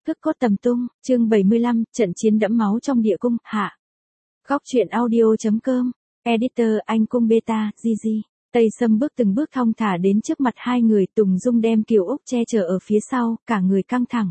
Cực cốt tầm tung, chương 75, trận chiến đẫm máu trong địa cung, hạ. Góc truyện audio.com, editor anh cung beta, GG. Tây Sâm bước từng bước thong thả đến trước mặt hai người, Tùng Dung đem Kiều Úc che chở ở phía sau, cả người căng thẳng.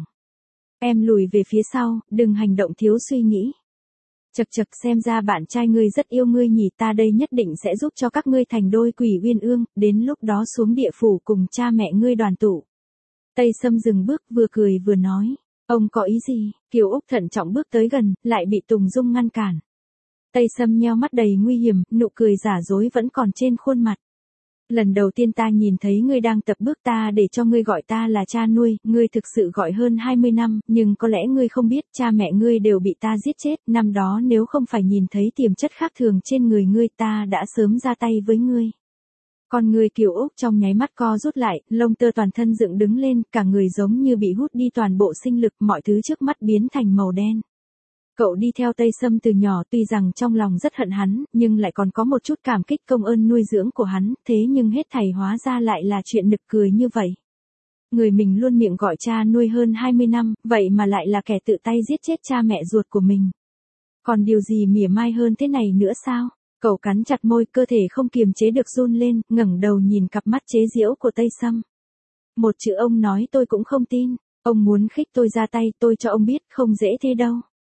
Em lùi về phía sau, đừng hành động thiếu suy nghĩ. Chậc chậc, xem ra bạn trai ngươi rất yêu ngươi nhỉ, ta đây nhất định sẽ giúp cho các ngươi thành đôi quỷ uyên ương, đến lúc đó xuống địa phủ cùng cha mẹ ngươi đoàn tụ. Tây Sâm dừng bước, vừa cười vừa nói. Ông có ý gì? Kiều Úc thận trọng bước tới gần, lại bị Tùng Dung ngăn cản. Tây Sâm nheo mắt đầy nguy hiểm, nụ cười giả dối vẫn còn trên khuôn mặt. Lần đầu tiên ta nhìn thấy ngươi đang tập bước, ta để cho ngươi gọi ta là cha nuôi, ngươi thực sự gọi hơn 20 năm, nhưng có lẽ ngươi không biết cha mẹ ngươi đều bị ta giết chết, năm đó nếu không phải nhìn thấy tiềm chất khác thường trên người ngươi ta đã sớm ra tay với ngươi. Con người Kiều Úc trong nháy mắt co rút lại, lông tơ toàn thân dựng đứng lên, cả người giống như bị hút đi toàn bộ sinh lực, mọi thứ trước mắt biến thành màu đen. Cậu đi theo Tây Sâm từ nhỏ, tuy rằng trong lòng rất hận hắn, nhưng lại còn có một chút cảm kích công ơn nuôi dưỡng của hắn, thế nhưng hết thảy hóa ra lại là chuyện nực cười như vậy. Người mình luôn miệng gọi cha nuôi hơn 20 năm, vậy mà lại là kẻ tự tay giết chết cha mẹ ruột của mình. Còn điều gì mỉa mai hơn thế này nữa sao? Cậu cắn chặt môi, cơ thể không kiềm chế được run lên, ngẩng đầu nhìn cặp mắt chế giễu của Tây Sâm. Một chữ ông nói tôi cũng không tin, ông muốn khích tôi ra tay, tôi cho ông biết không dễ thế đâu.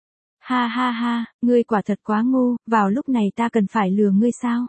Ha ha ha, ngươi quả thật quá ngu, vào lúc này ta cần phải lừa ngươi sao?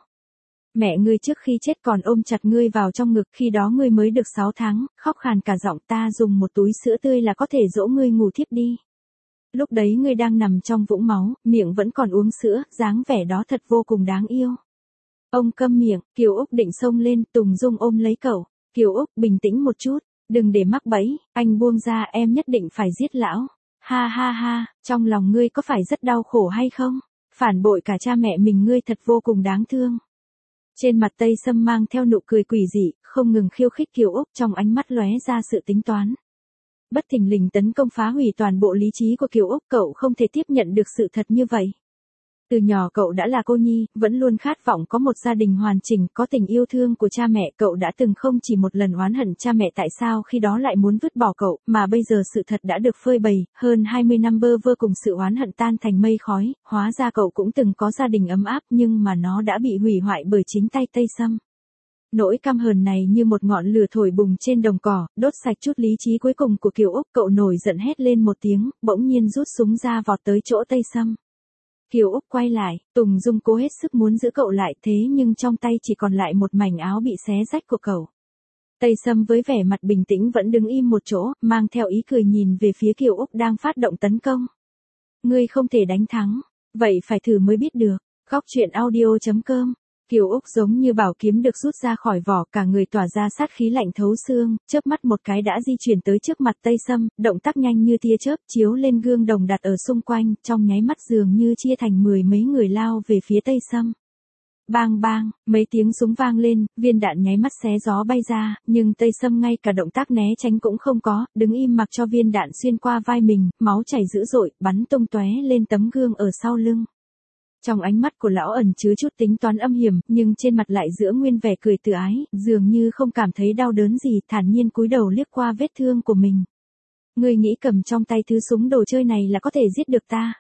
Mẹ ngươi trước khi chết còn ôm chặt ngươi vào trong ngực, khi đó ngươi mới được 6 tháng, khóc khàn cả giọng, ta dùng một túi sữa tươi là có thể dỗ ngươi ngủ thiếp đi. Lúc đấy ngươi đang nằm trong vũng máu, miệng vẫn còn uống sữa, dáng vẻ đó thật vô cùng đáng yêu. Ông câm miệng, Kiều Úc định xông lên, Tùng Dung ôm lấy cậu. Kiều Úc, bình tĩnh một chút, đừng để mắc bẫy, anh buông ra, em nhất định phải giết lão. Ha ha ha, trong lòng ngươi có phải rất đau khổ hay không? Phản bội cả cha mẹ mình, ngươi thật vô cùng đáng thương. Trên mặt Tây Sâm mang theo nụ cười quỷ dị, không ngừng khiêu khích Kiều Úc, trong ánh mắt lóe ra sự tính toán. Bất thình lình tấn công phá hủy toàn bộ lý trí của Kiều Úc, cậu không thể tiếp nhận được sự thật như vậy. Từ nhỏ cậu đã là cô nhi, vẫn luôn khát vọng có một gia đình hoàn chỉnh, có tình yêu thương của cha mẹ, cậu đã từng không chỉ một lần oán hận cha mẹ tại sao khi đó lại muốn vứt bỏ cậu, mà bây giờ sự thật đã được phơi bày, hơn 20 năm bơ vơ cùng sự oán hận tan thành mây khói, hóa ra cậu cũng từng có gia đình ấm áp nhưng mà nó đã bị hủy hoại bởi chính tay Tây Sâm. Nỗi căm hờn này như một ngọn lửa thổi bùng trên đồng cỏ, đốt sạch chút lý trí cuối cùng của Kiều Úc, cậu nổi giận hét lên một tiếng, bỗng nhiên rút súng ra vọt tới chỗ Tây Sâm. Kiều Úc quay lại, Tùng Dung cố hết sức muốn giữ cậu lại, thế nhưng trong tay chỉ còn lại một mảnh áo bị xé rách của cậu. Tây Sâm với vẻ mặt bình tĩnh vẫn đứng im một chỗ, mang theo ý cười nhìn về phía Kiều Úc đang phát động tấn công. Ngươi không thể đánh thắng, vậy phải thử mới biết được. Góc truyện audio.com. Kiều Úc giống như bảo kiếm được rút ra khỏi vỏ, cả người tỏa ra sát khí lạnh thấu xương, chớp mắt một cái đã di chuyển tới trước mặt Tây Sâm, động tác nhanh như tia chớp, chiếu lên gương đồng đặt ở xung quanh, trong nháy mắt dường như chia thành 10 mấy người lao về phía Tây Sâm. Bang bang, mấy tiếng súng vang lên, viên đạn nháy mắt xé gió bay ra, nhưng Tây Sâm ngay cả động tác né tránh cũng không có, đứng im mặc cho viên đạn xuyên qua vai mình, máu chảy dữ dội, bắn tung tóe lên tấm gương ở sau lưng. Trong ánh mắt của lão ẩn chứa chút tính toán âm hiểm, nhưng trên mặt lại giữa nguyên vẻ cười tự ái, dường như không cảm thấy đau đớn gì, thản nhiên cúi đầu liếc qua vết thương của mình. Ngươi nghĩ cầm trong tay thứ súng đồ chơi này là có thể giết được ta?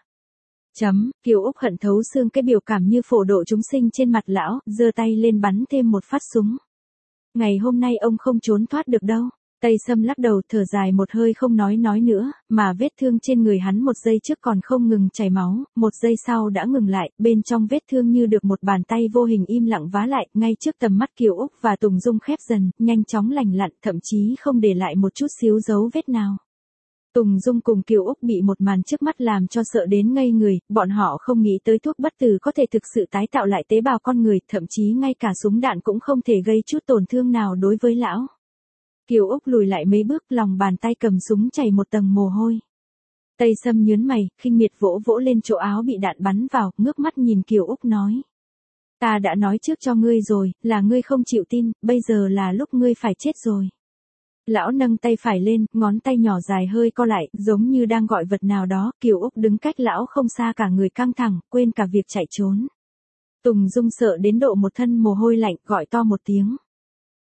Kiều Úc hận thấu xương cái biểu cảm như phổ độ chúng sinh trên mặt lão, giơ tay lên bắn thêm một phát súng. Ngày hôm nay ông không trốn thoát được đâu. Tây Sâm lắc đầu thở dài một hơi không nói nữa, mà vết thương trên người hắn một giây trước còn không ngừng chảy máu, một giây sau đã ngừng lại, bên trong vết thương như được một bàn tay vô hình im lặng vá lại, ngay trước tầm mắt Kiều Úc và Tùng Dung khép dần, nhanh chóng lành lặn, thậm chí không để lại một chút xíu dấu vết nào. Tùng Dung cùng Kiều Úc bị một màn trước mắt làm cho sợ đến ngây người, bọn họ không nghĩ tới thuốc bất tử có thể thực sự tái tạo lại tế bào con người, thậm chí ngay cả súng đạn cũng không thể gây chút tổn thương nào đối với lão. Kiều Úc lùi lại mấy bước, lòng bàn tay cầm súng chảy một tầng mồ hôi. Tây Sâm nhướng mày, khinh miệt vỗ vỗ lên chỗ áo bị đạn bắn vào, ngước mắt nhìn Kiều Úc nói. Ta đã nói trước cho ngươi rồi, là ngươi không chịu tin, bây giờ là lúc ngươi phải chết rồi. Lão nâng tay phải lên, ngón tay nhỏ dài hơi co lại, giống như đang gọi vật nào đó, Kiều Úc đứng cách lão không xa, cả người căng thẳng, quên cả việc chạy trốn. Tùng Dung sợ đến độ một thân mồ hôi lạnh, gọi to một tiếng.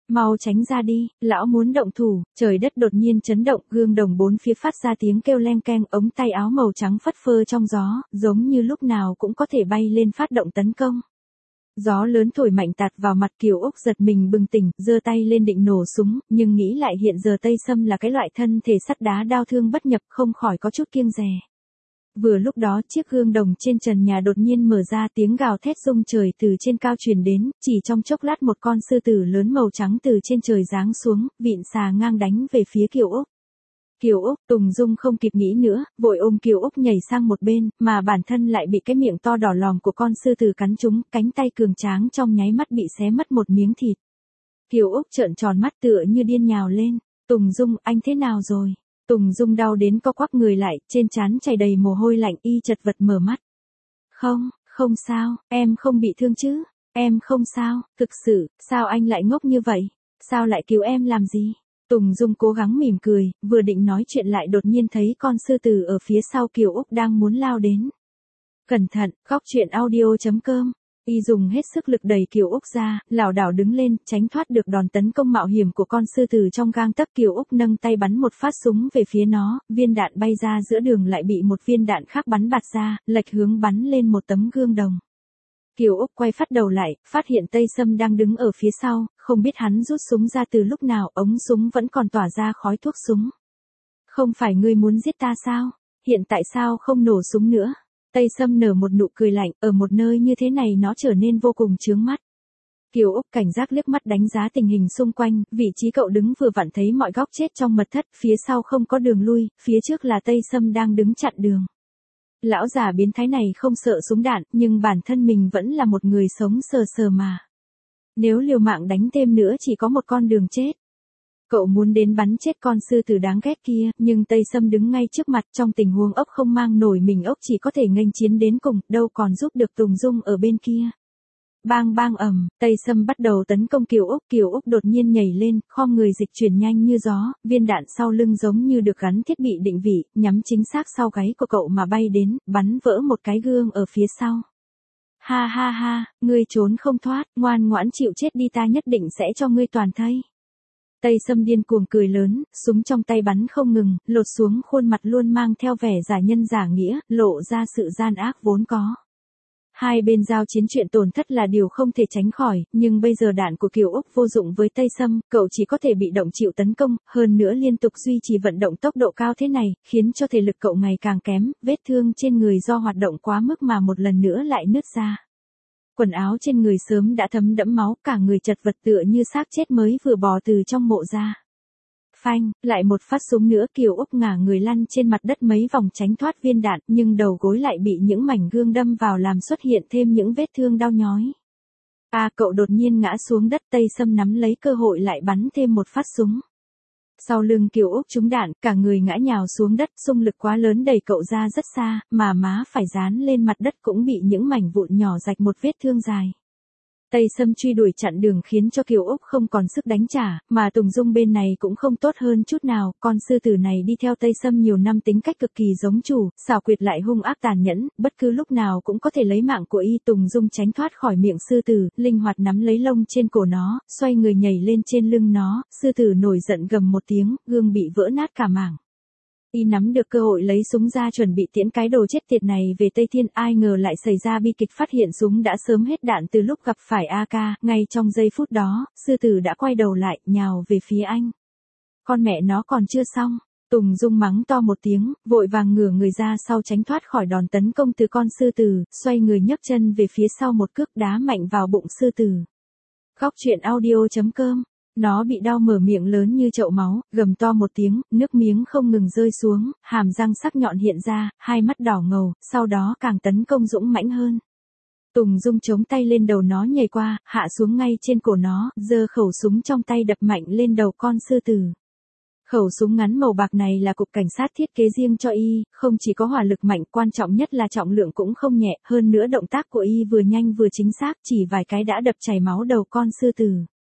Mau tránh ra đi, lão muốn động thủ, trời đất đột nhiên chấn động, gương đồng bốn phía phát ra tiếng kêu leng keng, ống tay áo màu trắng phất phơ trong gió, giống như lúc nào cũng có thể bay lên phát động tấn công. Gió lớn thổi mạnh tạt vào mặt Kiều Úc giật mình bừng tỉnh, giơ tay lên định nổ súng, nhưng nghĩ lại hiện giờ Tây Sâm là cái loại thân thể sắt đá đao thương bất nhập, không khỏi có chút kiêng dè. Vừa lúc đó chiếc gương đồng trên trần nhà đột nhiên mở ra, tiếng gào thét rung trời từ trên cao truyền đến, chỉ trong chốc lát một con sư tử lớn màu trắng từ trên trời giáng xuống, vịn xà ngang đánh về phía Kiều Úc. Kiều Úc, Tùng Dung không kịp nghĩ nữa, vội ôm Kiều Úc nhảy sang một bên, mà bản thân lại bị cái miệng to đỏ lòm của con sư tử cắn trúng, cánh tay cường tráng trong nháy mắt bị xé mất một miếng thịt. Kiều Úc trợn tròn mắt tựa như điên nhào lên, Tùng Dung, anh thế nào rồi? Tùng Dung đau đến co quắp người lại, trên trán chảy đầy mồ hôi lạnh, y chật vật mở mắt. Không sao, em không bị thương chứ, em không sao, thực sự, sao anh lại ngốc như vậy, sao lại cứu em làm gì? Tùng Dung cố gắng mỉm cười, vừa định nói chuyện lại đột nhiên thấy con sư tử ở phía sau Kiều Úc đang muốn lao đến. Cẩn thận, góc truyện audio.com. Y dùng hết sức lực đẩy Kiều Úc ra, lảo đảo đứng lên, tránh thoát được đòn tấn công mạo hiểm của con sư tử trong gang tấc. Kiều Úc nâng tay bắn một phát súng về phía nó, viên đạn bay ra giữa đường lại bị một viên đạn khác bắn bạt ra, lệch hướng bắn lên một tấm gương đồng. Kiều Úc quay phát đầu lại, phát hiện Tây Sâm đang đứng ở phía sau, không biết hắn rút súng ra từ lúc nào, ống súng vẫn còn tỏa ra khói thuốc súng. Không phải ngươi muốn giết ta sao? Hiện tại sao không nổ súng nữa? Tây Sâm nở một nụ cười lạnh, ở một nơi như thế này nó trở nên vô cùng chướng mắt. Kiều Úc cảnh giác liếc mắt đánh giá tình hình xung quanh, vị trí cậu đứng vừa vặn thấy mọi góc chết trong mật thất, phía sau không có đường lui, phía trước là Tây Sâm đang đứng chặn đường. Lão già biến thái này không sợ súng đạn, nhưng bản thân mình vẫn là một người sống sờ sờ mà. Nếu liều mạng đánh thêm nữa chỉ có một con đường chết. Cậu muốn đến bắn chết con sư tử đáng ghét kia, nhưng Tây Sâm đứng ngay trước mặt, trong tình huống ốc không mang nổi mình, ốc chỉ có thể nghênh chiến đến cùng, đâu còn giúp được Tùng Dung ở bên kia. Bang bang ầm, Tây Sâm bắt đầu tấn công Kiều Úc đột nhiên nhảy lên, khom người dịch chuyển nhanh như gió, viên đạn sau lưng giống như được gắn thiết bị định vị, nhắm chính xác sau gáy của cậu mà bay đến, bắn vỡ một cái gương ở phía sau. Ha ha ha, ngươi trốn không thoát, ngoan ngoãn chịu chết đi, ta nhất định sẽ cho ngươi toàn thây. Tây Sâm điên cuồng cười lớn, súng trong tay bắn không ngừng, lột xuống khuôn mặt luôn mang theo vẻ giả nhân giả nghĩa, lộ ra sự gian ác vốn có. Hai bên giao chiến, chuyện tổn thất là điều không thể tránh khỏi, nhưng bây giờ đạn của Kiều Úc vô dụng với Tây Sâm, cậu chỉ có thể bị động chịu tấn công, hơn nữa liên tục duy trì vận động tốc độ cao thế này, khiến cho thể lực cậu ngày càng kém, vết thương trên người do hoạt động quá mức mà một lần nữa lại nứt ra. Quần áo trên người sớm đã thấm đẫm máu, cả người chật vật tựa như xác chết mới vừa bò từ trong mộ ra. Phanh, lại một phát súng nữa, Kiều Úc ngả người lăn trên mặt đất mấy vòng tránh thoát viên đạn, nhưng đầu gối lại bị những mảnh gương đâm vào làm xuất hiện thêm những vết thương đau nhói. Cậu đột nhiên ngã xuống đất, Tây Sâm nắm lấy cơ hội lại bắn thêm một phát súng. Sau lưng Kiều Úc trúng đạn, cả người ngã nhào xuống đất, xung lực quá lớn đẩy cậu ra rất xa, mà má phải dán lên mặt đất cũng bị những mảnh vụn nhỏ rạch một vết thương dài. Tây Sâm truy đuổi chặn đường khiến cho Kiều Úc không còn sức đánh trả, mà Tùng Dung bên này cũng không tốt hơn chút nào, con sư tử này đi theo Tây Sâm nhiều năm, tính cách cực kỳ giống chủ, xảo quyệt lại hung ác tàn nhẫn, bất cứ lúc nào cũng có thể lấy mạng của y. Tùng Dung tránh thoát khỏi miệng sư tử, linh hoạt nắm lấy lông trên cổ nó, xoay người nhảy lên trên lưng nó, sư tử nổi giận gầm một tiếng, gương bị vỡ nát cả mảng. Y nắm được cơ hội lấy súng ra chuẩn bị tiễn cái đồ chết tiệt này về Tây Thiên, ai ngờ lại xảy ra bi kịch, phát hiện súng đã sớm hết đạn từ lúc gặp phải AK, ngay trong giây phút đó, sư tử đã quay đầu lại, nhào về phía anh. Con mẹ nó còn chưa xong, Tùng Dung mắng to một tiếng, vội vàng ngửa người ra sau tránh thoát khỏi đòn tấn công từ con sư tử, xoay người nhấc chân về phía sau một cước đá mạnh vào bụng sư tử. Góc truyện audio.com. Nó bị đau mở miệng lớn như chậu máu, gầm to một tiếng, nước miếng không ngừng rơi xuống, hàm răng sắc nhọn hiện ra, hai mắt đỏ ngầu, sau đó càng tấn công dũng mãnh hơn. Tùng Dung chống tay lên đầu nó nhảy qua, hạ xuống ngay trên cổ nó, giơ khẩu súng trong tay đập mạnh lên đầu con sư tử. Khẩu súng ngắn màu bạc này là cục cảnh sát thiết kế riêng cho y, không chỉ có hỏa lực mạnh, quan trọng nhất là trọng lượng cũng không nhẹ, hơn nữa động tác của y vừa nhanh vừa chính xác, chỉ vài cái đã đập chảy máu đầu con sư tử.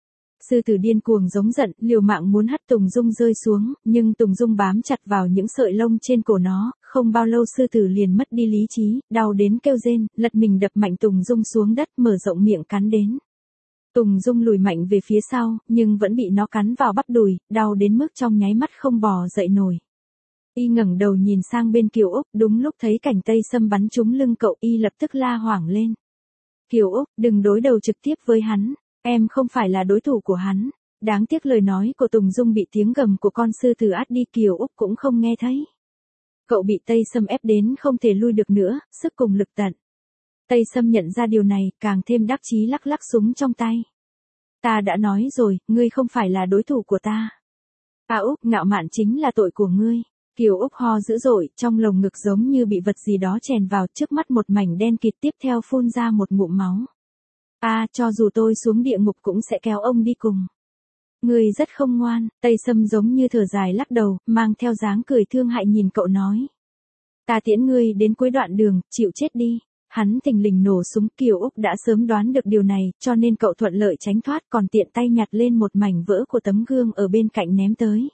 Sư tử điên cuồng giống giận, liều mạng muốn hất Tùng Dung rơi xuống, nhưng Tùng Dung bám chặt vào những sợi lông trên cổ nó, không bao lâu sư tử liền mất đi lý trí, đau đến kêu rên, lật mình đập mạnh Tùng Dung xuống đất, mở rộng miệng cắn đến. Tùng Dung lùi mạnh về phía sau, nhưng vẫn bị nó cắn vào bắp đùi, đau đến mức trong nháy mắt không bò dậy nổi. Y ngẩng đầu nhìn sang bên Kiều Úc, đúng lúc thấy cảnh Tây Sâm bắn trúng lưng cậu, Y lập tức la hoảng lên. Kiều Úc, đừng đối đầu trực tiếp với hắn, em không phải là đối thủ của hắn. Đáng tiếc lời nói của Tùng Dung bị tiếng gầm của con sư tử át đi, Kiều Úc cũng không nghe thấy. Cậu bị Tây Sâm ép đến không thể lui được nữa, sức cùng lực tận. Tây Sâm nhận ra điều này, càng thêm đắc chí lắc lắc súng trong tay. Ta đã nói rồi, ngươi không phải là đối thủ của ta. Úc, ngạo mạn chính là tội của ngươi. Kiều Úc ho dữ dội, trong lồng ngực giống như bị vật gì đó chèn vào, trước mắt một mảnh đen kịt, tiếp theo phun ra một ngụm máu. Cho dù tôi xuống địa ngục cũng sẽ kéo ông đi cùng. Ngươi rất không ngoan. Tây Sâm giống như thở dài lắc đầu, mang theo dáng cười thương hại nhìn cậu nói. Ta tiễn ngươi đến cuối đoạn đường, chịu chết đi. Hắn thình lình nổ súng, Kiều Úc đã sớm đoán được điều này, cho nên cậu thuận lợi tránh thoát, còn tiện tay nhặt lên một mảnh vỡ của tấm gương ở bên cạnh ném tới.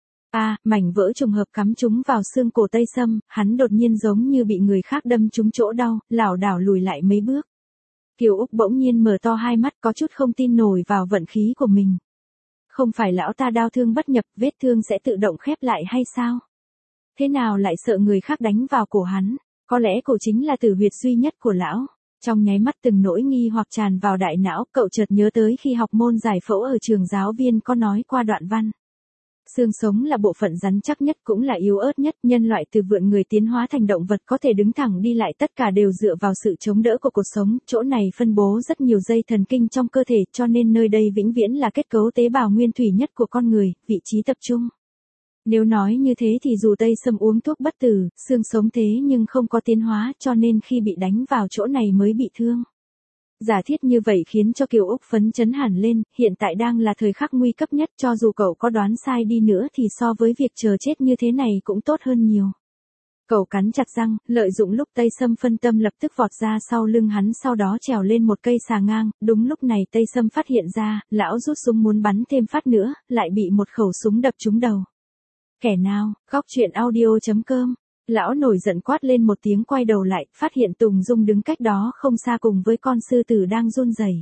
Mảnh vỡ trùng hợp cắm trúng vào xương cổ Tây Sâm, hắn đột nhiên giống như bị người khác đâm trúng chỗ đau, lảo đảo lùi lại mấy bước. Kiều Úc bỗng nhiên mở to hai mắt, có chút không tin nổi vào vận khí của mình. Không phải lão ta đao thương bất nhập, vết thương sẽ tự động khép lại hay sao? Thế nào lại sợ người khác đánh vào cổ hắn? Có lẽ cổ chính là tử huyệt duy nhất của lão. Trong nháy mắt từng nỗi nghi hoặc tràn vào đại não, cậu chợt nhớ tới khi học môn giải phẫu ở trường, giáo viên có nói qua đoạn văn. Xương sống là bộ phận rắn chắc nhất, cũng là yếu ớt nhất, nhân loại từ vượn người tiến hóa thành động vật có thể đứng thẳng đi lại, tất cả đều dựa vào sự chống đỡ của cột sống, chỗ này phân bố rất nhiều dây thần kinh trong cơ thể, cho nên nơi đây vĩnh viễn là kết cấu tế bào nguyên thủy nhất của con người, vị trí tập trung. Nếu nói như thế thì dù Tây Sâm uống thuốc bất tử, xương sống thế nhưng không có tiến hóa, cho nên khi bị đánh vào chỗ này mới bị thương. Giả thiết như vậy khiến cho Kiều Úc phấn chấn hẳn lên, hiện tại đang là thời khắc nguy cấp nhất, cho dù cậu có đoán sai đi nữa thì so với việc chờ chết như thế này cũng tốt hơn nhiều. Cậu cắn chặt răng, lợi dụng lúc Tây Sâm phân tâm lập tức vọt ra sau lưng hắn, sau đó trèo lên một cây xà ngang, đúng lúc này Tây Sâm phát hiện ra, lão rút súng muốn bắn thêm phát nữa, lại bị một khẩu súng đập trúng đầu. Kẻ nào? Góc truyện audio.com. Lão nổi giận quát lên một tiếng, quay đầu lại, phát hiện Tùng Dung đứng cách đó không xa cùng với con sư tử đang run rẩy.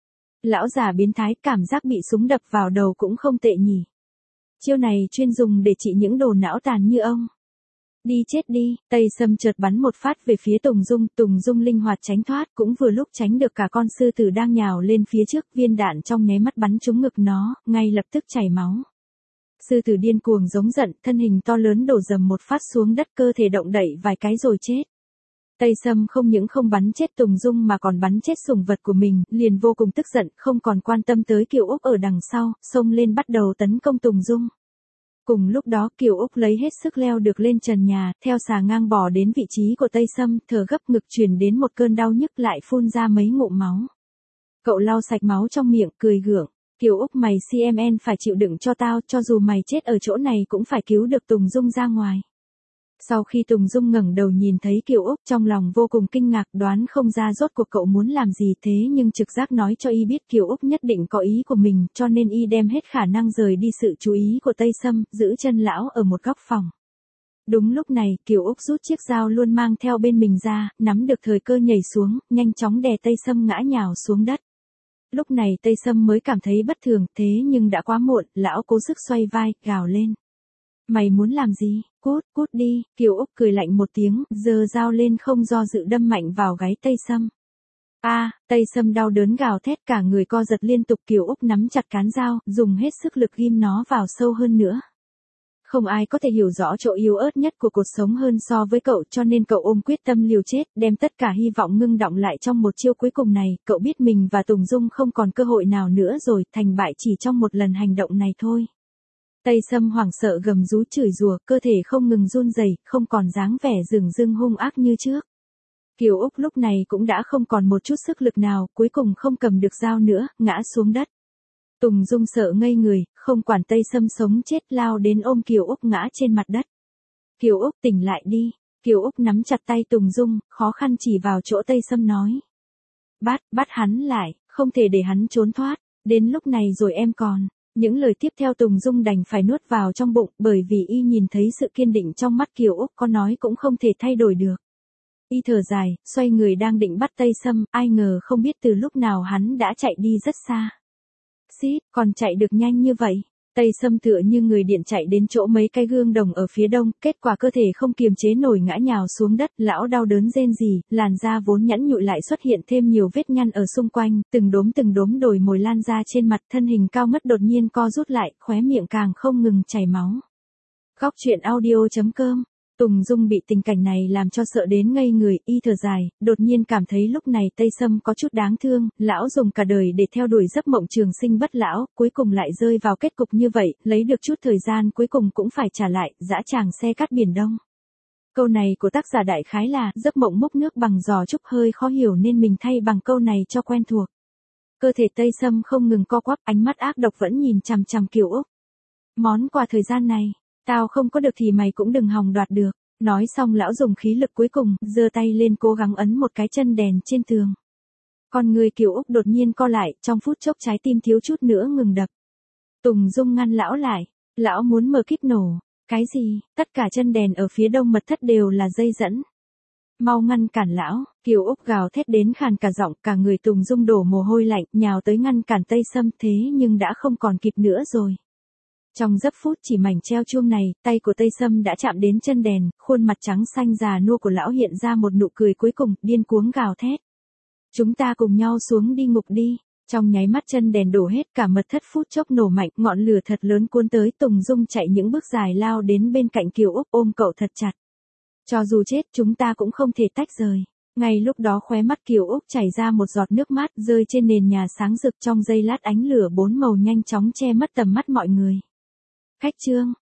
Lão già biến thái, cảm giác bị súng đập vào đầu cũng không tệ nhỉ. Chiêu này chuyên dùng để trị những đồ não tàn như ông. Đi chết đi. Tây Sâm chợt bắn một phát về phía Tùng Dung linh hoạt tránh thoát, cũng vừa lúc tránh được cả con sư tử đang nhào lên phía trước, viên đạn trong nháy mắt bắn trúng ngực nó, ngay lập tức chảy máu. Sư tử điên cuồng giống giận, thân hình to lớn đổ dầm một phát xuống đất, cơ thể động đậy vài cái rồi chết. Tây Sâm không những không bắn chết Tùng Dung mà còn bắn chết sủng vật của mình, liền vô cùng tức giận, không còn quan tâm tới Kiều Úc ở đằng sau, xông lên bắt đầu tấn công Tùng Dung. Cùng lúc đó Kiều Úc lấy hết sức leo được lên trần nhà, theo xà ngang bò đến vị trí của Tây Sâm, thở gấp, ngực truyền đến một cơn đau nhức, lại phun ra mấy ngụm máu. Cậu lau sạch máu trong miệng, cười gượng. Kiều Úc, mày CMN phải chịu đựng cho tao, cho dù mày chết ở chỗ này cũng phải cứu được Tùng Dung ra ngoài. Sau khi Tùng Dung ngẩng đầu nhìn thấy Kiều Úc, trong lòng vô cùng kinh ngạc, đoán không ra rốt cuộc cậu muốn làm gì, thế nhưng trực giác nói cho y biết Kiều Úc nhất định có ý của mình, cho nên y đem hết khả năng rời đi sự chú ý của Tây Sâm, giữ chân lão ở một góc phòng. Đúng lúc này, Kiều Úc rút chiếc dao luôn mang theo bên mình ra, nắm được thời cơ nhảy xuống, nhanh chóng đè Tây Sâm ngã nhào xuống đất. Lúc này Tây Sâm mới cảm thấy bất thường, thế nhưng đã quá muộn, lão cố sức xoay vai, gào lên. Mày muốn làm gì? Cút đi. Kiều Úc cười lạnh một tiếng, giơ dao lên không do dự đâm mạnh vào gáy Tây Sâm. Tây Sâm đau đớn gào thét, cả người co giật liên tục. Kiều Úc nắm chặt cán dao, dùng hết sức lực ghim nó vào sâu hơn nữa. Không ai có thể hiểu rõ chỗ yếu ớt nhất của cuộc sống hơn so với cậu, cho nên cậu ôm quyết tâm liều chết, đem tất cả hy vọng ngưng đọng lại trong một chiêu cuối cùng này. Cậu biết mình và Tùng Dung không còn cơ hội nào nữa rồi, thành bại chỉ trong một lần hành động này thôi. Tây Sâm hoảng sợ gầm rú chửi rủa, cơ thể không ngừng run rẩy, không còn dáng vẻ dửng dưng hung ác như trước. Kiều Úc lúc này cũng đã không còn một chút sức lực nào, cuối cùng không cầm được dao nữa, ngã xuống đất. Tùng Dung sợ ngây người, không quản Tây Sâm sống chết, lao đến ôm Kiều Úc ngã trên mặt đất. Kiều Úc, tỉnh lại đi. Kiều Úc nắm chặt tay Tùng Dung, khó khăn chỉ vào chỗ Tây Sâm nói. Bắt hắn lại, không thể để hắn trốn thoát, đến lúc này rồi em còn. Những lời tiếp theo Tùng Dung đành phải nuốt vào trong bụng, bởi vì y nhìn thấy sự kiên định trong mắt Kiều Úc, có nói cũng không thể thay đổi được. Y thở dài, xoay người đang định bắt Tây Sâm, ai ngờ không biết từ lúc nào hắn đã chạy đi rất xa. Xít, còn chạy được nhanh như vậy. Tây Sâm tựa như người điện chạy đến chỗ mấy cái gương đồng ở phía đông, kết quả cơ thể không kiềm chế nổi ngã nhào xuống đất, lão đau đớn rên rỉ, làn da vốn nhẵn nhụi lại xuất hiện thêm nhiều vết nhăn ở xung quanh, từng đốm đồi mồi lan ra trên mặt, thân hình cao ngất đột nhiên co rút lại, khóe miệng càng không ngừng chảy máu. Góc truyện audio.com. Tùng Dung bị tình cảnh này làm cho sợ đến ngây người, y thở dài, đột nhiên cảm thấy lúc này Tây Sâm có chút đáng thương, lão dùng cả đời để theo đuổi giấc mộng trường sinh bất lão, cuối cùng lại rơi vào kết cục như vậy, lấy được chút thời gian cuối cùng cũng phải trả lại, dã tràng xe cát biển đông. Câu này của tác giả đại khái là, giấc mộng múc nước bằng giò trúc hơi khó hiểu nên mình thay bằng câu này cho quen thuộc. Cơ thể Tây Sâm không ngừng co quắp, ánh mắt ác độc vẫn nhìn chằm chằm Kiều Úc. Món quà thời gian này, tao không có được thì mày cũng đừng hòng đoạt được. Nói xong lão dùng khí lực cuối cùng, giơ tay lên cố gắng ấn một cái chân đèn trên tường. Con người Kiều Úc đột nhiên co lại, trong phút chốc trái tim thiếu chút nữa ngừng đập. Tùng Dung ngăn lão lại, lão muốn mở kíp nổ. Cái gì, tất cả chân đèn ở phía đông mật thất đều là dây dẫn. Mau ngăn cản lão, Kiều Úc gào thét đến khàn cả giọng, cả người Tùng Dung đổ mồ hôi lạnh, nhào tới ngăn cản Tây Sâm, thế nhưng đã không còn kịp nữa rồi. Trong giây phút chỉ mảnh treo chuông này, tay của Tây Sâm đã chạm đến chân đèn, khuôn mặt trắng xanh già nua của lão hiện ra một nụ cười cuối cùng, điên cuống gào thét. Chúng ta cùng nhau xuống đi ngục đi. Trong nháy mắt chân đèn đổ hết, cả mật thất phút chốc nổ mạnh, ngọn lửa thật lớn cuốn tới, Tùng Dung chạy những bước dài lao đến bên cạnh Kiều Úc ôm cậu thật chặt. Cho dù chết chúng ta cũng không thể tách rời. Ngay lúc đó khóe mắt Kiều Úc chảy ra một giọt nước mắt rơi trên nền nhà sáng rực, trong giây lát ánh lửa bốn màu nhanh chóng che mất tầm mắt mọi người. Khách trương,